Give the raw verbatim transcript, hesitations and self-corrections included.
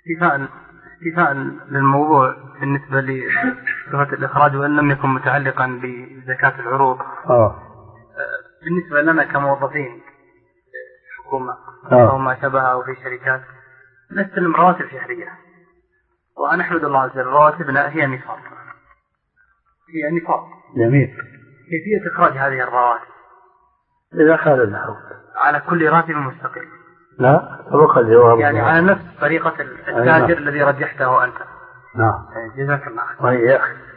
استيفاء استيفاء للموضوع بالنسبة لصفة الإخراج وإن لم يكن متعلقا بزكاة العروض. آه. بالنسبة لنا كموظفين حكومة آه. أو ما شابه في شركات نستلم رواتب شهرية، ونحمد الله عز وجل رواتبنا هي نصاب، هي نصاب. جميل. كيفية إخراج هذه الرواتب؟ إذا كان النحو على كل راتب مستقل. لا سبق الجواب. يعني على نفس طريقة التاجر الذي رجحته أنت. نعم. جزاك الله خير. وإياك.